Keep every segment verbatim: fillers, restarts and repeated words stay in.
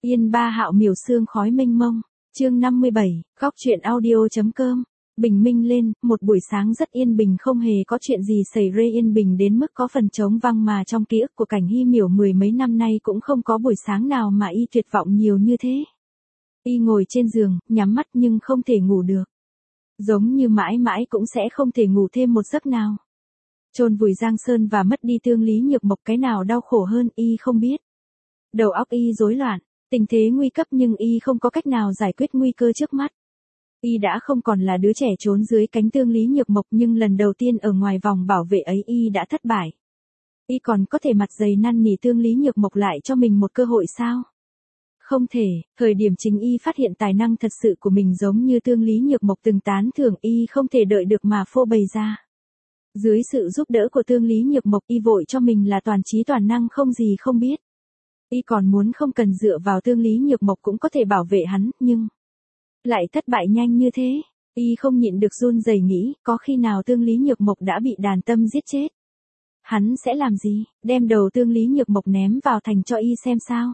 Yên ba hạo miểu sương khói mênh mông. Chương năm mươi bảy, góc truyện audio.com. Bình minh lên, một buổi sáng rất yên bình, không hề có chuyện gì xảy ra, yên bình đến mức có phần trống vắng, mà trong ký ức của Cảnh Hy Miểu mười mấy năm nay cũng không có buổi sáng nào mà y tuyệt vọng nhiều như thế. Y ngồi trên giường, nhắm mắt nhưng không thể ngủ được. Giống như mãi mãi cũng sẽ không thể ngủ thêm một giấc nào. Chôn vùi Giang Sơn và mất đi Tương Lý Nhược Mộc, cái nào đau khổ hơn y không biết. Đầu óc y rối loạn, tình thế nguy cấp nhưng y không có cách nào giải quyết nguy cơ trước mắt. Y đã không còn là đứa trẻ trốn dưới cánh Tương Lý Nhược Mộc, nhưng lần đầu tiên ở ngoài vòng bảo vệ ấy y đã thất bại. Y còn có thể mặt dày năn nỉ Tương Lý Nhược Mộc lại cho mình một cơ hội sao? Không thể, thời điểm chính y phát hiện tài năng thật sự của mình giống như Tương Lý Nhược Mộc từng tán thưởng, y không thể đợi được mà phô bày ra. Dưới sự giúp đỡ của Tương Lý Nhược Mộc, y vội cho mình là toàn trí toàn năng không gì không biết. Y còn muốn không cần dựa vào Tương Lý Nhược Mộc cũng có thể bảo vệ hắn, nhưng lại thất bại nhanh như thế. Y không nhịn được run rẩy nghĩ, có khi nào Tương Lý Nhược Mộc đã bị đàn tâm giết chết? Hắn sẽ làm gì? Đem đầu Tương Lý Nhược Mộc ném vào thành cho y xem sao?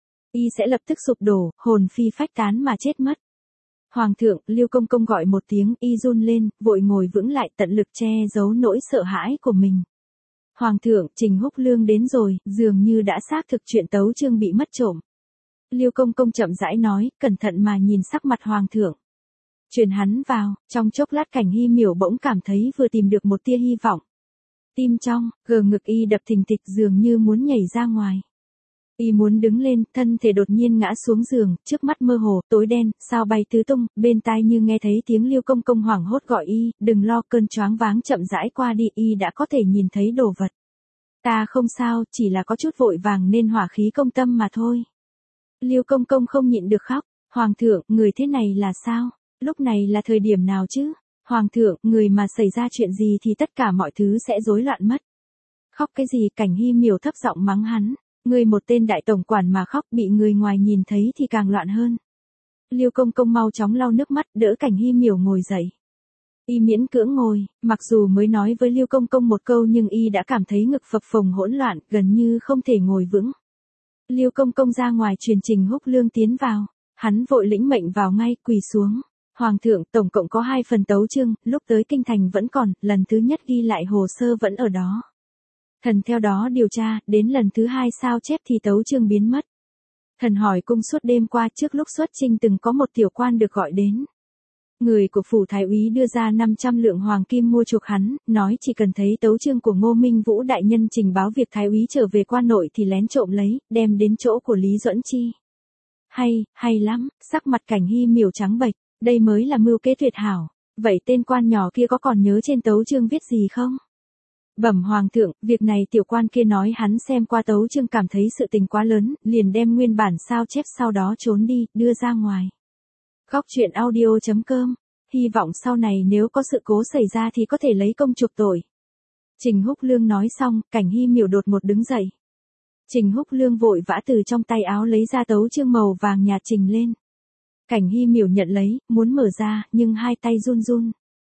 Y sẽ lập tức sụp đổ, hồn phi phách tán mà chết mất. Hoàng thượng, Liêu Công Công gọi một tiếng, y run lên, vội ngồi vững lại, tận lực che giấu nỗi sợ hãi của mình. Hoàng thượng, Trình Húc Lương đến rồi, dường như đã xác thực chuyện Tấu Chương bị mất trộm. Liêu Công Công chậm rãi nói, cẩn thận mà nhìn sắc mặt Hoàng thượng. Truyền hắn vào, trong chốc lát Cảnh Hy Miểu bỗng cảm thấy vừa tìm được một tia hy vọng. Tim trong, gờ ngực y đập thình thịch, dường như muốn nhảy ra ngoài. Y muốn đứng lên, thân thể đột nhiên ngã xuống giường, trước mắt mơ hồ, tối đen, sao bay tứ tung, bên tai như nghe thấy tiếng Liêu Công Công hoảng hốt gọi y, đừng lo, cơn choáng váng chậm rãi qua đi, y đã có thể nhìn thấy đồ vật. Ta không sao, chỉ là có chút vội vàng nên hỏa khí công tâm mà thôi. Liêu Công Công không nhịn được khóc, Hoàng thượng, người thế này là sao? Lúc này là thời điểm nào chứ? Hoàng thượng, người mà xảy ra chuyện gì thì tất cả mọi thứ sẽ rối loạn mất. Khóc cái gì? Cảnh Hy Miểu thấp giọng mắng hắn. Người một tên đại tổng quản mà khóc, bị người ngoài nhìn thấy thì càng loạn hơn. Liêu Công Công mau chóng lau nước mắt, đỡ Cảnh Hy Miểu ngồi dậy. Y miễn cưỡng ngồi, mặc dù mới nói với Liêu Công Công một câu nhưng y đã cảm thấy ngực phập phồng hỗn loạn, gần như không thể ngồi vững. Liêu Công Công ra ngoài truyền Trình Húc Lương tiến vào, hắn vội lĩnh mệnh vào ngay, quỳ xuống. Hoàng thượng, tổng cộng có hai phần Tấu Chương, lúc tới kinh thành vẫn còn, lần thứ nhất ghi lại hồ sơ vẫn ở đó. Thần theo đó điều tra, đến lần thứ hai sao chép thì Tấu Chương biến mất. Thần hỏi cung suốt đêm qua, trước lúc xuất chinh từng có một tiểu quan được gọi đến. Người của phủ thái úy đưa ra năm trăm lượng hoàng kim mua chuộc hắn, nói chỉ cần thấy Tấu Chương của Ngô Minh Vũ đại nhân trình báo việc thái úy trở về quan nội thì lén trộm lấy, đem đến chỗ của Lý Duẫn Chi. Hay, hay lắm, sắc mặt Cảnh Hy Miểu trắng bệch, đây mới là mưu kế tuyệt hảo. Vậy tên quan nhỏ kia có còn nhớ trên Tấu Chương viết gì không? Bẩm Hoàng thượng, việc này tiểu quan kia nói hắn xem qua Tấu Chương cảm thấy sự tình quá lớn, liền đem nguyên bản sao chép sau đó trốn đi, đưa ra ngoài. Góc truyện audio.com, hy vọng sau này nếu có sự cố xảy ra thì có thể lấy công chuộc tội. Trình Húc Lương nói xong, Cảnh Hy Miểu đột ngột đứng dậy. Trình Húc Lương vội vã từ trong tay áo lấy ra Tấu Chương màu vàng nhạt trình lên. Cảnh Hy Miểu nhận lấy, muốn mở ra, nhưng hai tay run run.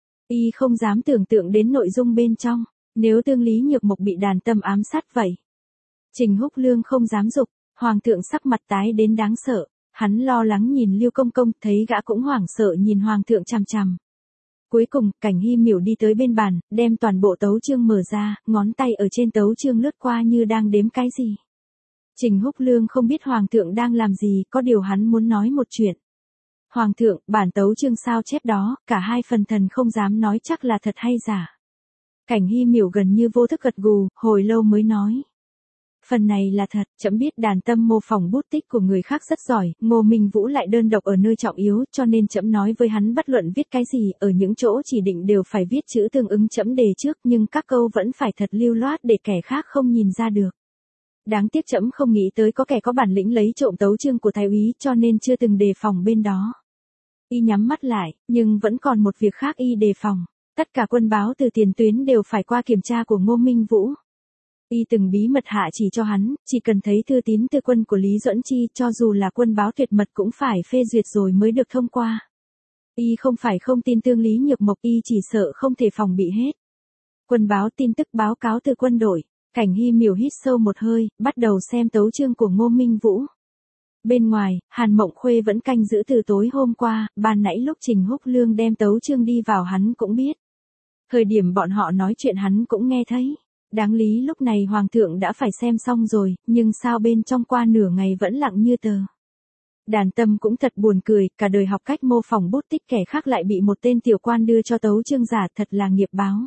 Y không dám tưởng tượng đến nội dung bên trong. Nếu Tương Lý Nhược Mộc bị đàn tâm ám sát vậy. Trình Húc Lương không dám dục, Hoàng thượng sắc mặt tái đến đáng sợ, hắn lo lắng nhìn Liêu Công Công, thấy gã cũng hoảng sợ nhìn Hoàng thượng chằm chằm. Cuối cùng, Cảnh Hy Miểu đi tới bên bàn, đem toàn bộ Tấu Chương mở ra, ngón tay ở trên Tấu Chương lướt qua như đang đếm cái gì. Trình Húc Lương không biết Hoàng thượng đang làm gì, có điều hắn muốn nói một chuyện. Hoàng thượng, bản Tấu Chương sao chép đó, cả hai phần thần không dám nói chắc là thật hay giả. Cảnh Hy Miểu gần như vô thức gật gù, hồi lâu mới nói. Phần này là thật, trẫm biết đàn tâm mô phỏng bút tích của người khác rất giỏi, Ngô Minh Vũ lại đơn độc ở nơi trọng yếu, cho nên trẫm nói với hắn bất luận viết cái gì, ở những chỗ chỉ định đều phải viết chữ tương ứng trẫm đề trước, nhưng các câu vẫn phải thật lưu loát để kẻ khác không nhìn ra được. Đáng tiếc trẫm không nghĩ tới có kẻ có bản lĩnh lấy trộm Tấu Chương của thái úy, cho nên chưa từng đề phòng bên đó. Y nhắm mắt lại, nhưng vẫn còn một việc khác y đề phòng. Tất cả quân báo từ tiền tuyến đều phải qua kiểm tra của Ngô Minh Vũ. Y từng bí mật hạ chỉ cho hắn, chỉ cần thấy thư tín từ quân của Lý Duẫn Chi, cho dù là quân báo tuyệt mật cũng phải phê duyệt rồi mới được thông qua. Y không phải không tin Tương Lý Nhược Mộc, y chỉ sợ không thể phòng bị hết. Quân báo tin tức báo cáo từ quân đội, Cảnh Hy Miểu hít sâu một hơi, bắt đầu xem Tấu Chương của Ngô Minh Vũ. Bên ngoài, Hàn Mộng Khuê vẫn canh giữ từ tối hôm qua, ban nãy lúc Trình Húc Lương đem tấu chương đi vào hắn cũng biết. Thời điểm bọn họ nói chuyện hắn cũng nghe thấy. Đáng lý lúc này Hoàng thượng đã phải xem xong rồi, nhưng sao bên trong qua nửa ngày vẫn lặng như tờ. Đàn Tâm cũng thật buồn cười, cả đời học cách mô phỏng bút tích kẻ khác lại bị một tên tiểu quan đưa cho tấu chương giả, thật là nghiệp báo.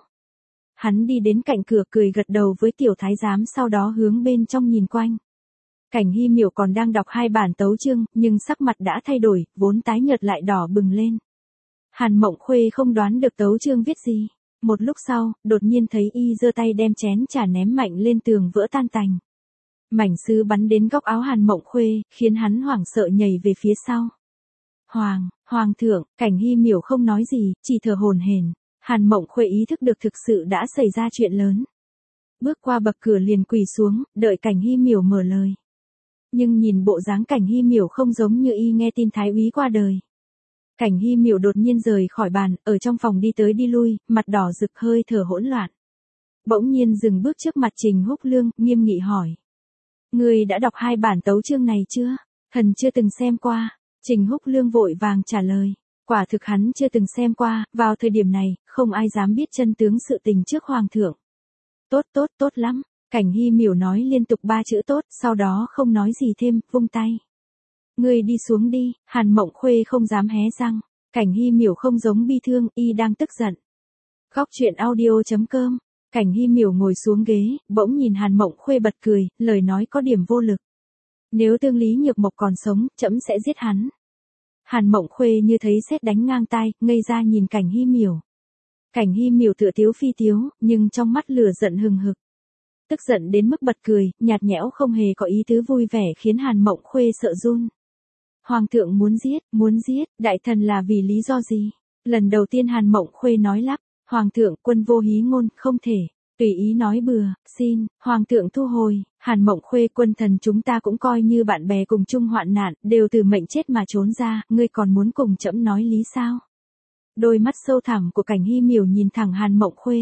Hắn đi đến cạnh cửa cười gật đầu với tiểu thái giám, sau đó hướng bên trong nhìn quanh. Cảnh Hy Miểu còn đang đọc hai bản tấu chương, nhưng sắc mặt đã thay đổi, vốn tái nhợt lại đỏ bừng lên. Hàn Mộng Khuê không đoán được tấu chương viết gì. Một lúc sau, đột nhiên thấy y giơ tay đem chén trà ném mạnh lên tường vỡ tan tành. Mảnh sứ bắn đến góc áo Hàn Mộng Khuê, khiến hắn hoảng sợ nhảy về phía sau. Hoàng, Hoàng thượng, Cảnh Hy Miểu không nói gì, chỉ thở hổn hển. Hàn Mộng Khuê ý thức được thực sự đã xảy ra chuyện lớn. Bước qua bậc cửa liền quỳ xuống, đợi Cảnh Hy Miểu mở lời. Nhưng nhìn bộ dáng Cảnh Hy Miểu không giống như y nghe tin thái úy qua đời. Cảnh Hy Miểu đột nhiên rời khỏi bàn, ở trong phòng đi tới đi lui, mặt đỏ rực hơi thở hỗn loạn. Bỗng nhiên dừng bước trước mặt Trình Húc Lương, nghiêm nghị hỏi. Ngươi đã đọc hai bản tấu chương này chưa? Thần chưa từng xem qua. Trình Húc Lương vội vàng trả lời. Quả thực hắn chưa từng xem qua, vào thời điểm này, không ai dám biết chân tướng sự tình trước Hoàng thượng. Tốt tốt tốt lắm. Cảnh Hy Miểu nói liên tục ba chữ tốt, sau đó không nói gì thêm, vung tay. Ngươi đi xuống đi. Hàn Mộng Khuê không dám hé răng. Cảnh Hy Miểu không giống bi thương, y đang tức giận. Góc truyện audio chấm com. Cảnh Hy Miểu ngồi xuống ghế, bỗng nhìn Hàn Mộng Khuê bật cười, lời nói có điểm vô lực. Nếu Tương Lý Nhược Mộc còn sống, trẫm sẽ giết hắn. Hàn Mộng Khuê như thấy sét đánh ngang tai, ngây ra nhìn Cảnh Hy Miểu. Cảnh Hy Miểu tựa tiếu phi tiếu, nhưng trong mắt lửa giận hừng hực. Tức giận đến mức bật cười, nhạt nhẽo không hề có ý tứ vui vẻ khiến Hàn Mộng Khuê sợ run. Hoàng thượng muốn giết, muốn giết, đại thần là vì lý do gì? Lần đầu tiên Hàn Mộng Khuê nói lắp, Hoàng thượng quân vô hí ngôn, không thể, tùy ý nói bừa, xin, Hoàng thượng thu hồi. Hàn Mộng Khuê, quân thần chúng ta cũng coi như bạn bè cùng chung hoạn nạn, đều từ mệnh chết mà trốn ra, ngươi còn muốn cùng trẫm nói lý sao? Đôi mắt sâu thẳm của Cảnh Hy Miểu nhìn thẳng Hàn Mộng Khuê.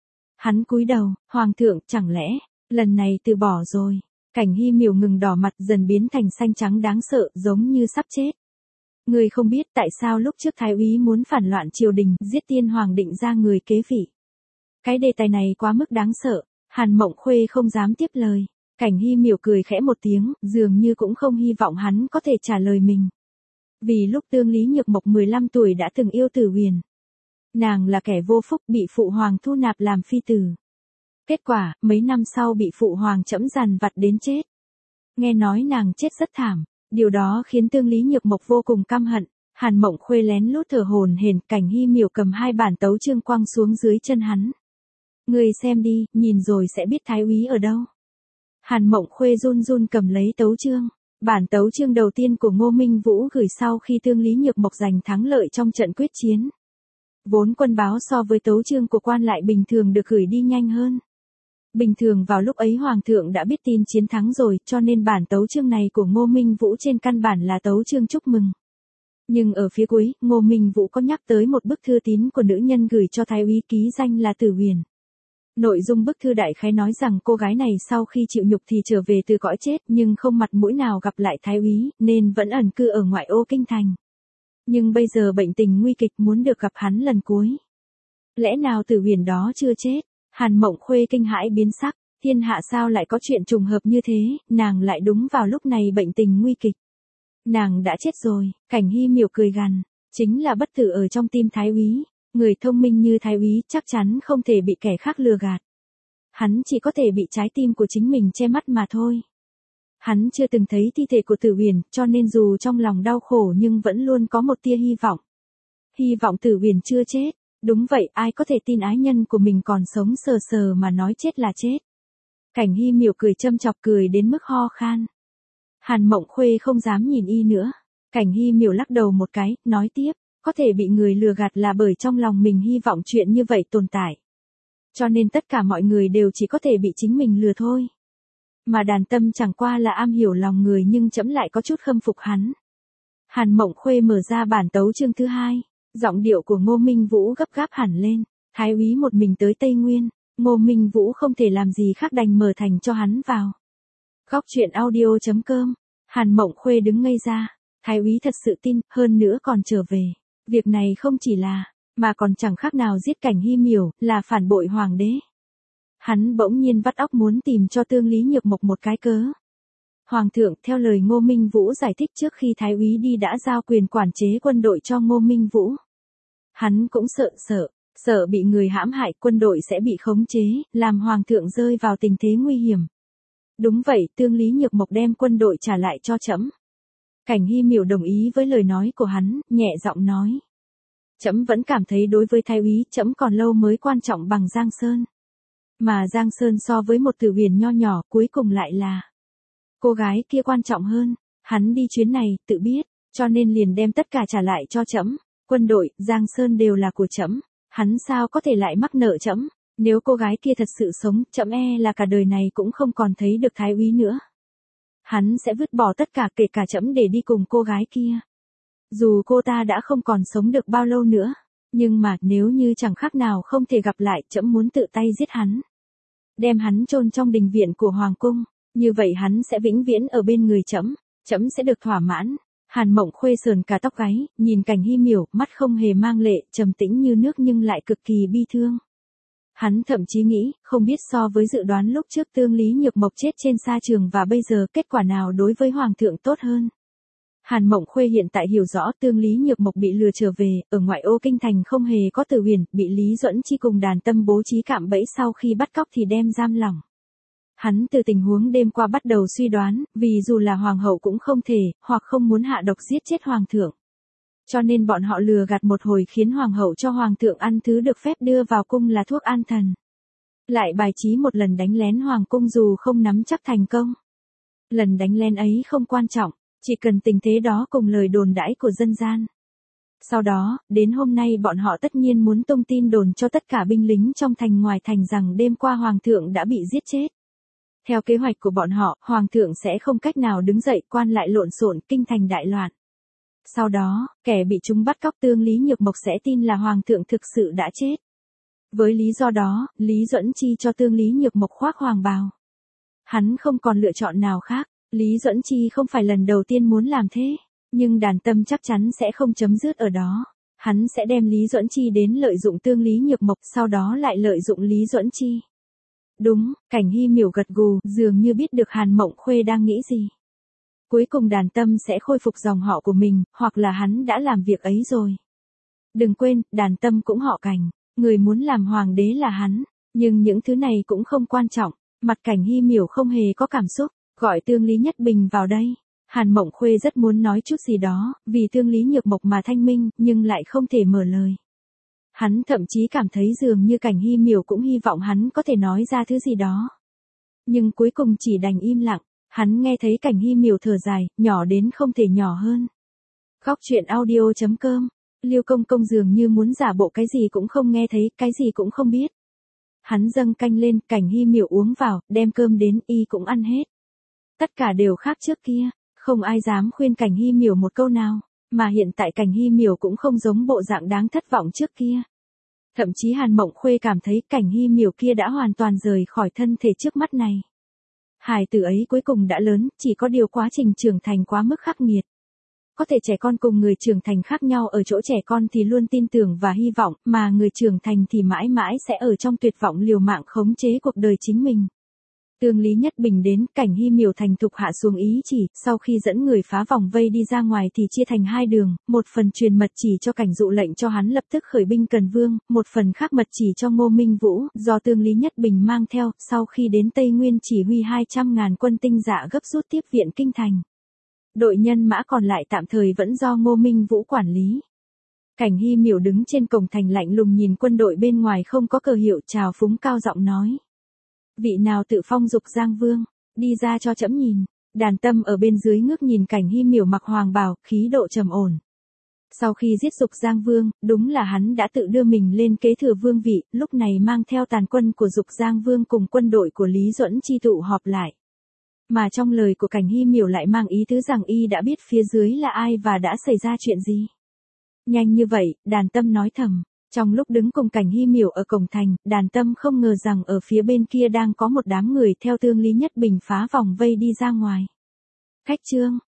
Hắn cúi đầu, Hoàng thượng, chẳng lẽ, lần này từ bỏ rồi. Cảnh Hy Miểu ngừng đỏ mặt dần biến thành xanh trắng đáng sợ, giống như sắp chết. Ngươi không biết tại sao lúc trước thái úy muốn phản loạn triều đình, giết tiên hoàng định ra người kế vị. Cái đề tài này quá mức đáng sợ, Hàn Mộng Khuê không dám tiếp lời. Cảnh Hy Miểu cười khẽ một tiếng, dường như cũng không hy vọng hắn có thể trả lời mình. Vì lúc Tương Lý Nhược Mộc mười lăm tuổi đã từng yêu Tử Huyền. Nàng là kẻ vô phúc bị phụ hoàng thu nạp làm phi tử. Kết quả, mấy năm sau bị phụ hoàng trẫm dằn vặt đến chết. Nghe nói nàng chết rất thảm, điều đó khiến Tương Lý Nhược Mộc vô cùng căm hận. Hàn Mộng Khuê lén lút thở hổn hển, Cảnh Hy Miểu cầm hai bản tấu chương quăng xuống dưới chân hắn. Ngươi xem đi, nhìn rồi sẽ biết thái úy ở đâu. Hàn Mộng Khuê run run cầm lấy tấu chương. Bản tấu chương đầu tiên của Ngô Minh Vũ gửi sau khi Tương Lý Nhược Mộc giành thắng lợi trong trận quyết chiến. Vốn quân báo so với tấu chương của quan lại bình thường được gửi đi nhanh hơn. Bình thường vào lúc ấy Hoàng thượng đã biết tin chiến thắng rồi, cho nên bản tấu chương này của Ngô Minh Vũ trên căn bản là tấu chương chúc mừng. Nhưng ở phía cuối, Ngô Minh Vũ có nhắc tới một bức thư tín của nữ nhân gửi cho thái úy ký danh là Tử Huyền. Nội dung bức thư đại khái nói rằng cô gái này sau khi chịu nhục thì trở về từ cõi chết nhưng không mặt mũi nào gặp lại thái úy, nên vẫn ẩn cư ở ngoại ô kinh thành. Nhưng bây giờ bệnh tình nguy kịch, muốn được gặp hắn lần cuối. Lẽ nào Tử Huyền đó chưa chết? Hàn Mộng Khuê kinh hãi biến sắc, thiên hạ sao lại có chuyện trùng hợp như thế, nàng lại đúng vào lúc này bệnh tình nguy kịch. Nàng đã chết rồi. Cảnh Hy Miểu cười gằn, chính là bất tử ở trong tim thái úy. Người thông minh như thái úy chắc chắn không thể bị kẻ khác lừa gạt. Hắn chỉ có thể bị trái tim của chính mình che mắt mà thôi. Hắn chưa từng thấy thi thể của Tử Huyền, cho nên dù trong lòng đau khổ nhưng vẫn luôn có một tia hy vọng. Hy vọng Tử Huyền chưa chết. Đúng vậy, ai có thể tin ái nhân của mình còn sống sờ sờ mà nói chết là chết. Cảnh Hy Miểu cười châm chọc, cười đến mức ho khan. Hàn Mộng Khuê không dám nhìn y nữa. Cảnh Hy Miểu lắc đầu một cái, nói tiếp, có thể bị người lừa gạt là bởi trong lòng mình hy vọng chuyện như vậy tồn tại. Cho nên tất cả mọi người đều chỉ có thể bị chính mình lừa thôi. Mà Đàn Tâm chẳng qua là am hiểu lòng người nhưng trẫm lại có chút khâm phục hắn. Hàn Mộng Khuê mở ra bản tấu chương thứ hai. Giọng điệu của Ngô Minh Vũ gấp gáp hẳn lên. Thái úy một mình tới Tây Nguyên, Ngô Minh Vũ không thể làm gì khác đành mở thành cho hắn vào. Góc truyện audio chấm com Hàn Mộng Khuê đứng ngây ra, thái úy thật sự tin, hơn nữa còn trở về. Việc này không chỉ là, mà còn chẳng khác nào giết Cảnh Hy Miểu, là phản bội hoàng đế. Hắn bỗng nhiên vắt óc muốn tìm cho Tương Lý Nhược Mộc một cái cớ. Hoàng thượng, theo lời Ngô Minh Vũ giải thích trước khi thái úy đi đã giao quyền quản chế quân đội cho Ngô Minh Vũ. Hắn cũng sợ sợ, sợ bị người hãm hại, quân đội sẽ bị khống chế, làm hoàng thượng rơi vào tình thế nguy hiểm. Đúng vậy, Tương Lý Nhược Mộc đem quân đội trả lại cho trẫm. Cảnh Hy Miểu đồng ý với lời nói của hắn, nhẹ giọng nói. Trẫm vẫn cảm thấy đối với thái úy, trẫm còn lâu mới quan trọng bằng Giang Sơn. Mà Giang Sơn so với một Tử Huyền nho nhỏ, cuối cùng lại là cô gái kia quan trọng hơn. Hắn đi chuyến này, tự biết, cho nên liền đem tất cả trả lại cho trẫm. Quân đội, Giang Sơn đều là của trẫm. Hắn sao có thể lại mắc nợ trẫm? Nếu cô gái kia thật sự sống, trẫm e là cả đời này cũng không còn thấy được thái úy nữa. Hắn sẽ vứt bỏ tất cả, kể cả trẫm, để đi cùng cô gái kia. Dù cô ta đã không còn sống được bao lâu nữa, nhưng mà nếu như chẳng khác nào không thể gặp lại, trẫm muốn tự tay giết hắn. Đem hắn chôn trong đình viện của hoàng cung, như vậy hắn sẽ vĩnh viễn ở bên người trẫm, trẫm sẽ được thỏa mãn. Hàn Mộng Khuê sờn cả tóc gáy, nhìn Cảnh Hy Miểu, mắt không hề mang lệ, trầm tĩnh như nước nhưng lại cực kỳ bi thương. Hắn thậm chí nghĩ, không biết so với dự đoán lúc trước Tương Lý Nhược Mộc chết trên sa trường và bây giờ kết quả nào đối với hoàng thượng tốt hơn. Hàn Mộng Khuê hiện tại hiểu rõ Tương Lý Nhược Mộc bị lừa trở về, ở ngoại ô kinh thành không hề có Tử Huyền, bị Lý Duẫn Chi cùng Đàn Tâm bố trí cạm bẫy, sau khi bắt cóc thì đem giam lỏng. Hắn từ tình huống đêm qua bắt đầu suy đoán, vì dù là hoàng hậu cũng không thể, hoặc không muốn hạ độc giết chết hoàng thượng. Cho nên bọn họ lừa gạt một hồi khiến hoàng hậu cho hoàng thượng ăn thứ được phép đưa vào cung là thuốc an thần. Lại bài trí một lần đánh lén hoàng cung dù không nắm chắc thành công. Lần đánh lén ấy không quan trọng, chỉ cần tình thế đó cùng lời đồn đãi của dân gian. Sau đó, đến hôm nay bọn họ tất nhiên muốn tung tin đồn cho tất cả binh lính trong thành ngoài thành rằng đêm qua hoàng thượng đã bị giết chết. Theo kế hoạch của bọn họ, hoàng thượng sẽ không cách nào đứng dậy, quan lại lộn xộn, kinh thành đại loạn. Sau đó, kẻ bị chúng bắt cóc Tương Lý Nhược Mộc sẽ tin là hoàng thượng thực sự đã chết. Với lý do đó, Lý Duẫn Chi cho Tương Lý Nhược Mộc khoác hoàng bào. Hắn không còn lựa chọn nào khác, Lý Duẫn Chi không phải lần đầu tiên muốn làm thế, nhưng Đàn Tâm chắc chắn sẽ không chấm dứt ở đó. Hắn sẽ đem Lý Duẫn Chi đến lợi dụng Tương Lý Nhược Mộc, sau đó lại lợi dụng Lý Duẫn Chi. Đúng, Cảnh Hy Miểu gật gù, dường như biết được Hàn Mộng Khuê đang nghĩ gì. Cuối cùng Đàn Tâm sẽ khôi phục dòng họ của mình, hoặc là hắn đã làm việc ấy rồi. Đừng quên, Đàn Tâm cũng họ Cảnh, người muốn làm hoàng đế là hắn, nhưng những thứ này cũng không quan trọng. Mặt Cảnh Hy Miểu không hề có cảm xúc, gọi Tương Lý Nhất Bình vào đây. Hàn Mộng Khuê rất muốn nói chút gì đó, vì Tương Lý Nhược Mộc mà thanh minh, nhưng lại không thể mở lời. Hắn thậm chí cảm thấy dường như Cảnh Hy Miểu cũng hy vọng hắn có thể nói ra thứ gì đó. Nhưng cuối cùng chỉ đành im lặng, hắn nghe thấy Cảnh Hy Miểu thở dài, nhỏ đến không thể nhỏ hơn. Góc truyện audio chấm com, Liêu Công Công dường như muốn giả bộ cái gì cũng không nghe thấy, cái gì cũng không biết. Hắn dâng canh lên, Cảnh Hy Miểu uống vào, đem cơm đến, y cũng ăn hết. Tất cả đều khác trước kia, không ai dám khuyên Cảnh Hy Miểu một câu nào, mà hiện tại Cảnh Hy Miểu cũng không giống bộ dạng đáng thất vọng trước kia. Thậm chí Hàn Mộng Khuê cảm thấy Cảnh Hy Miểu kia đã hoàn toàn rời khỏi thân thể trước mắt này. Hài tử ấy cuối cùng đã lớn, chỉ có điều quá trình trưởng thành quá mức khắc nghiệt. Có thể trẻ con cùng người trưởng thành khác nhau ở chỗ trẻ con thì luôn tin tưởng và hy vọng, mà người trưởng thành thì mãi mãi sẽ ở trong tuyệt vọng liều mạng khống chế cuộc đời chính mình. Tương Lý Nhất Bình đến, Cảnh Hy Miểu thành thục hạ xuống ý chỉ, sau khi dẫn người phá vòng vây đi ra ngoài thì chia thành hai đường, một phần truyền mật chỉ cho Cảnh Dụ lệnh cho hắn lập tức khởi binh Cần Vương, một phần khác mật chỉ cho Ngô Minh Vũ, do Tương Lý Nhất Bình mang theo, sau khi đến Tây Nguyên chỉ huy hai trăm ngàn quân tinh dạ gấp rút tiếp viện kinh thành. Đội nhân mã còn lại tạm thời vẫn do Ngô Minh Vũ quản lý. Cảnh Hy Miểu đứng trên cổng thành lạnh lùng nhìn quân đội bên ngoài không có cờ hiệu, trào phúng cao giọng nói. Vị nào tự phong dục Giang Vương, đi ra cho trẫm nhìn. Đàn Tâm ở bên dưới ngước nhìn Cảnh Hy Miểu mặc hoàng bào, khí độ trầm ổn. Sau khi giết dục Giang Vương, đúng là hắn đã tự đưa mình lên kế thừa vương vị, lúc này mang theo tàn quân của dục Giang Vương cùng quân đội của Lý Duẫn Chi tụ họp lại. Mà trong lời của Cảnh Hy Miểu lại mang ý tứ rằng y đã biết phía dưới là ai và đã xảy ra chuyện gì. Nhanh như vậy, Đàn Tâm nói thầm. Trong lúc đứng cùng Cảnh Hy Miểu ở cổng thành, Đàn Tâm không ngờ rằng ở phía bên kia đang có một đám người theo Tương Lý Nhất Bình phá vòng vây đi ra ngoài. Khách chương.